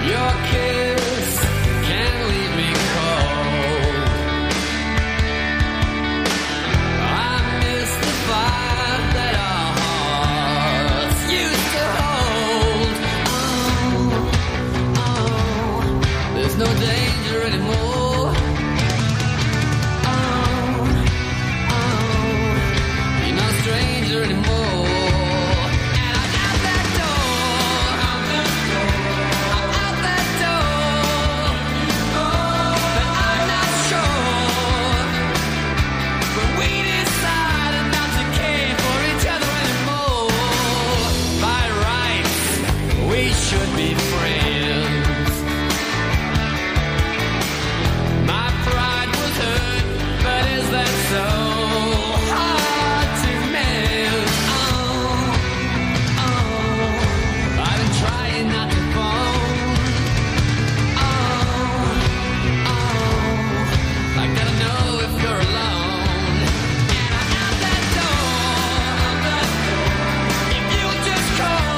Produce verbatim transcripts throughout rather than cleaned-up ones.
Your kiss can leave me cold. I miss the fire that our hearts used to hold. Oh, oh, there's no danger anymore. Oh, oh, you're no stranger anymore. Should be friends. My pride was hurt, but is that so hard to mend? Oh, oh, I've been trying not to phone. Oh, oh, I gotta know if you're alone. And I'm out that door, out that door. If you'll just call.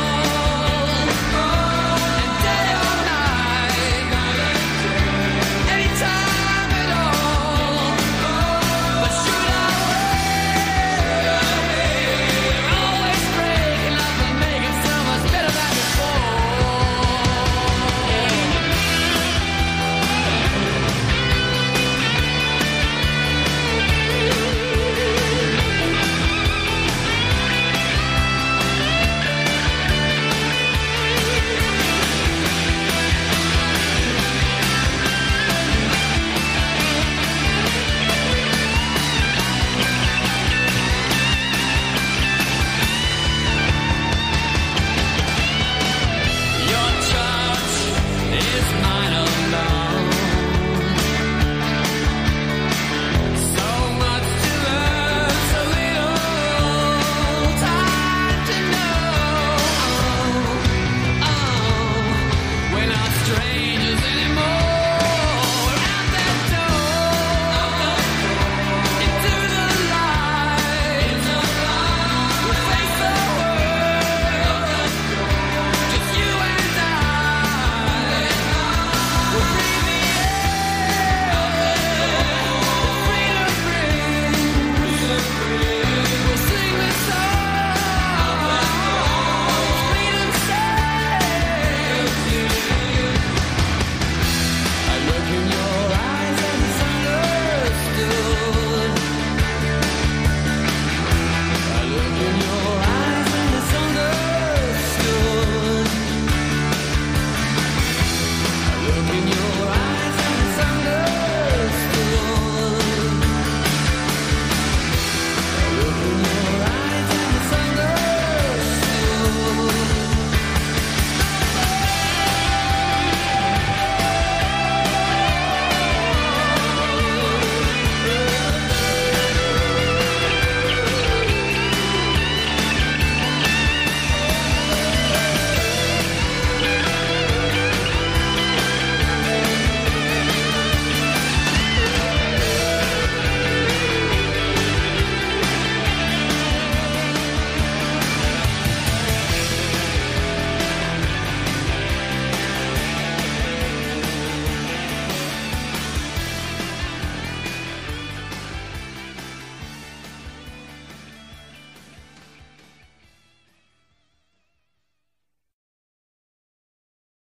Strangers anymore.